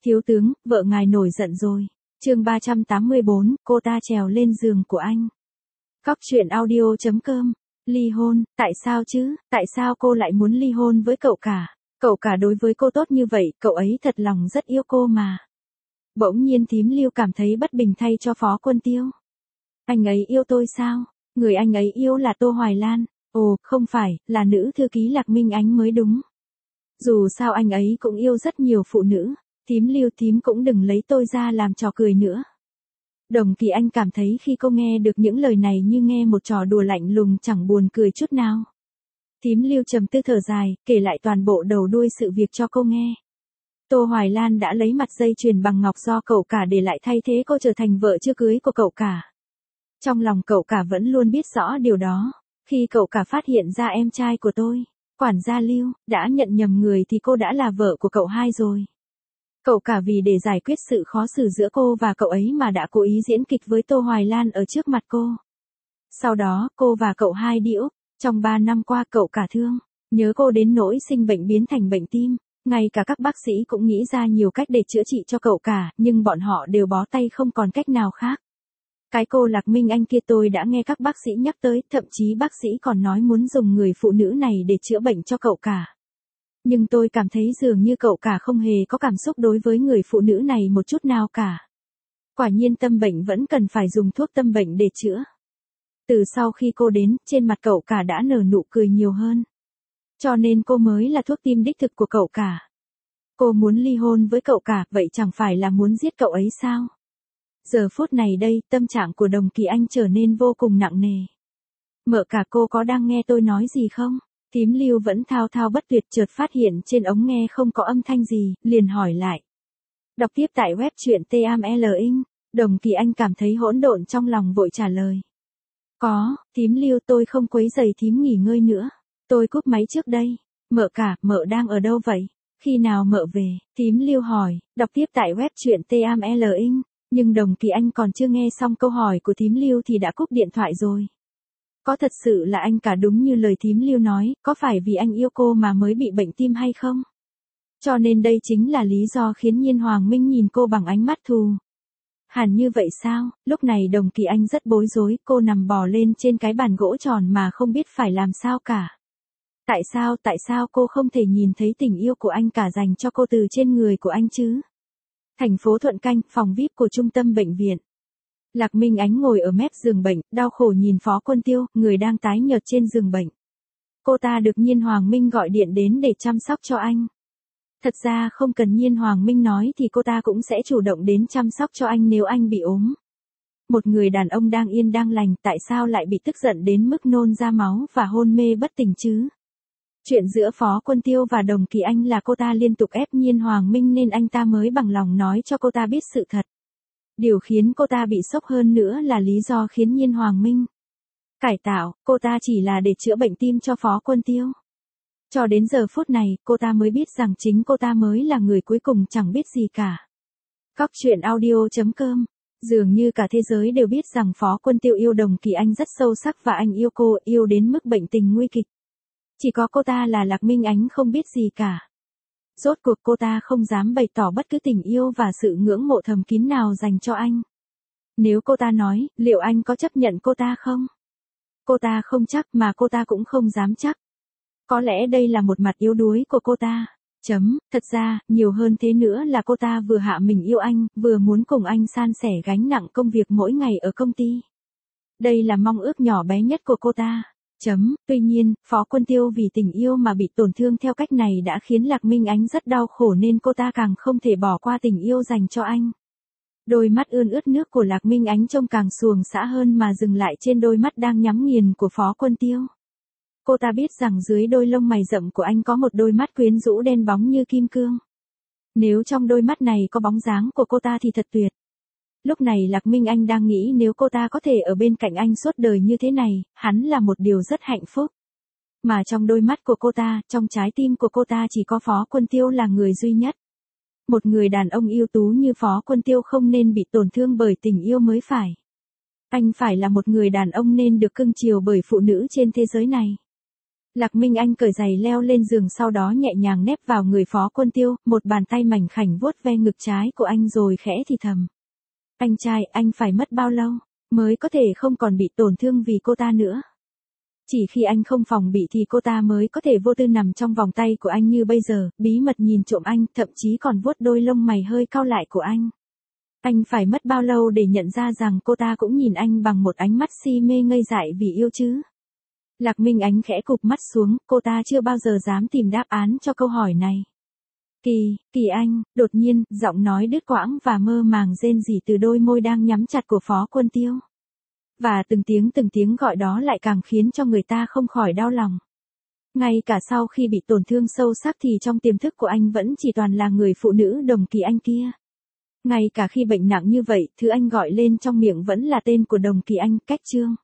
Thiếu tướng, vợ ngài nổi giận rồi. Chương 384, cô ta trèo lên giường của anh. Cóc truyện audio.com. Ly hôn, tại sao chứ, tại sao cô lại muốn ly hôn với cậu cả? Cậu cả đối với cô tốt như vậy, cậu ấy thật lòng rất yêu cô mà. Bỗng nhiên thím Lưu cảm thấy bất bình thay cho Phó Quân Tiêu. Anh ấy yêu tôi sao? Người anh ấy yêu là Tô Hoài Lan. Ồ, không phải, là nữ thư ký Lạc Minh Ánh mới đúng. Dù sao anh ấy cũng yêu rất nhiều phụ nữ. Thím Lưu, thím cũng đừng lấy tôi ra làm trò cười nữa. Đồng Kỳ Anh cảm thấy khi cô nghe được những lời này như nghe một trò đùa lạnh lùng chẳng buồn cười chút nào. Thím Lưu trầm tư thở dài, kể lại toàn bộ đầu đuôi sự việc cho cô nghe. Tô Hoài Lan đã lấy mặt dây chuyền bằng ngọc do cậu cả để lại thay thế cô trở thành vợ chưa cưới của cậu cả. Trong lòng cậu cả vẫn luôn biết rõ điều đó. Khi cậu cả phát hiện ra em trai của tôi, quản gia Lưu, đã nhận nhầm người thì cô đã là vợ của cậu hai rồi. Cậu cả vì để giải quyết sự khó xử giữa cô và cậu ấy mà đã cố ý diễn kịch với Tô Hoài Lan ở trước mặt cô. Sau đó, cô và cậu hai đi Úc. Trong 3 năm qua cậu cả thương, nhớ cô đến nỗi sinh bệnh biến thành bệnh tim. Ngay cả các bác sĩ cũng nghĩ ra nhiều cách để chữa trị cho cậu cả, nhưng bọn họ đều bó tay không còn cách nào khác. Cái cô Lạc Minh Anh kia tôi đã nghe các bác sĩ nhắc tới, thậm chí bác sĩ còn nói muốn dùng người phụ nữ này để chữa bệnh cho cậu cả. Nhưng tôi cảm thấy dường như cậu cả không hề có cảm xúc đối với người phụ nữ này một chút nào cả. Quả nhiên tâm bệnh vẫn cần phải dùng thuốc tâm bệnh để chữa. Từ sau khi cô đến, trên mặt cậu cả đã nở nụ cười nhiều hơn. Cho nên cô mới là thuốc tim đích thực của cậu cả. Cô muốn ly hôn với cậu cả, vậy chẳng phải là muốn giết cậu ấy sao? Giờ phút này đây, tâm trạng của Đồng Kỳ Anh trở nên vô cùng nặng nề. Mợ cả, cô có đang nghe tôi nói gì không? Thím Lưu vẫn thao thao bất tuyệt, chợt phát hiện trên ống nghe không có âm thanh gì, liền hỏi lại. Đọc tiếp tại web truyện TML Inc. Đồng Kỳ Anh cảm thấy hỗn độn trong lòng vội trả lời. Có, thím Lưu, tôi không quấy rầy thím nghỉ ngơi nữa. Tôi cúp máy trước đây. Mợ cả, mợ đang ở đâu vậy? Khi nào mợ về? Thím Lưu hỏi. Đọc tiếp tại web truyện TML Inc. Nhưng Đồng Kỳ Anh còn chưa nghe xong câu hỏi của thím Lưu thì đã cúp điện thoại rồi. Có thật sự là anh cả đúng như lời thím Lưu nói, có phải vì anh yêu cô mà mới bị bệnh tim hay không? Cho nên đây chính là lý do khiến Nhiên Hoàng Minh nhìn cô bằng ánh mắt thù. Hẳn như vậy sao? Lúc này Đồng Kỳ Anh rất bối rối, cô nằm bò lên trên cái bàn gỗ tròn mà không biết phải làm sao cả. Tại sao cô không thể nhìn thấy tình yêu của anh cả dành cho cô từ trên người của anh chứ? Thành phố Thuận Canh, phòng VIP của trung tâm bệnh viện. Lạc Minh Ánh ngồi ở mép giường bệnh, đau khổ nhìn Phó Quân Tiêu, người đang tái nhợt trên giường bệnh. Cô ta được Nhiên Hoàng Minh gọi điện đến để chăm sóc cho anh. Thật ra không cần Nhiên Hoàng Minh nói thì cô ta cũng sẽ chủ động đến chăm sóc cho anh nếu anh bị ốm. Một người đàn ông đang yên đang lành, tại sao lại bị tức giận đến mức nôn ra máu và hôn mê bất tỉnh chứ? Chuyện giữa Phó Quân Tiêu và Đồng Kỳ Anh là cô ta liên tục ép Nhiên Hoàng Minh nên anh ta mới bằng lòng nói cho cô ta biết sự thật. Điều khiến cô ta bị sốc hơn nữa là lý do khiến Nhiên Hoàng Minh cải tạo, cô ta chỉ là để chữa bệnh tim cho Phó Quân Tiêu. Cho đến giờ phút này, cô ta mới biết rằng chính cô ta mới là người cuối cùng chẳng biết gì cả. Cóc truyện audio.com. Dường như cả thế giới đều biết rằng Phó Quân Tiêu yêu Đồng Kỳ Anh rất sâu sắc và anh yêu cô, yêu đến mức bệnh tình nguy kịch. Chỉ có cô ta là Lạc Minh Ánh không biết gì cả. Rốt cuộc cô ta không dám bày tỏ bất cứ tình yêu và sự ngưỡng mộ thầm kín nào dành cho anh. Nếu cô ta nói, liệu anh có chấp nhận cô ta không? Cô ta không chắc mà cô ta cũng không dám chắc. Có lẽ đây là một mặt yếu đuối của cô ta. Thật ra, nhiều hơn thế nữa là cô ta vừa hạ mình yêu anh, vừa muốn cùng anh san sẻ gánh nặng công việc mỗi ngày ở công ty. Đây là mong ước nhỏ bé nhất của cô ta. Tuy nhiên, Phó Quân Tiêu vì tình yêu mà bị tổn thương theo cách này đã khiến Lạc Minh Ánh rất đau khổ nên cô ta càng không thể bỏ qua tình yêu dành cho anh. Đôi mắt ươn ướt nước của Lạc Minh Ánh trông càng xuồng xã hơn mà dừng lại trên đôi mắt đang nhắm nghiền của Phó Quân Tiêu. Cô ta biết rằng dưới đôi lông mày rậm của anh có một đôi mắt quyến rũ đen bóng như kim cương. Nếu trong đôi mắt này có bóng dáng của cô ta thì thật tuyệt. Lúc này Lạc Minh Anh đang nghĩ nếu cô ta có thể ở bên cạnh anh suốt đời như thế này, hắn là một điều rất hạnh phúc. Mà trong đôi mắt của cô ta, trong trái tim của cô ta chỉ có Phó Quân Tiêu là người duy nhất. Một người đàn ông ưu tú như Phó Quân Tiêu không nên bị tổn thương bởi tình yêu mới phải. Anh phải là một người đàn ông nên được cưng chiều bởi phụ nữ trên thế giới này. Lạc Minh Anh cởi giày leo lên giường, sau đó nhẹ nhàng nép vào người Phó Quân Tiêu, một bàn tay mảnh khảnh vuốt ve ngực trái của anh rồi khẽ thì thầm. Anh trai, anh phải mất bao lâu mới có thể không còn bị tổn thương vì cô ta nữa? Chỉ khi anh không phòng bị thì cô ta mới có thể vô tư nằm trong vòng tay của anh như bây giờ, bí mật nhìn trộm anh, thậm chí còn vuốt đôi lông mày hơi cau lại của anh. Anh phải mất bao lâu để nhận ra rằng cô ta cũng nhìn anh bằng một ánh mắt si mê ngây dại vì yêu chứ? Lạc Minh Ánh khẽ cụp mắt xuống, cô ta chưa bao giờ dám tìm đáp án cho câu hỏi này. Kỳ anh, đột nhiên, giọng nói đứt quãng và mơ màng rên rỉ từ đôi môi đang nhắm chặt của Phó Quân Tiêu. Và từng tiếng gọi đó lại càng khiến cho người ta không khỏi đau lòng. Ngay cả sau khi bị tổn thương sâu sắc thì trong tiềm thức của anh vẫn chỉ toàn là người phụ nữ Đồng Kỳ Anh kia. Ngay cả khi bệnh nặng như vậy, thứ anh gọi lên trong miệng vẫn là tên của Đồng Kỳ Anh, Cách Trương.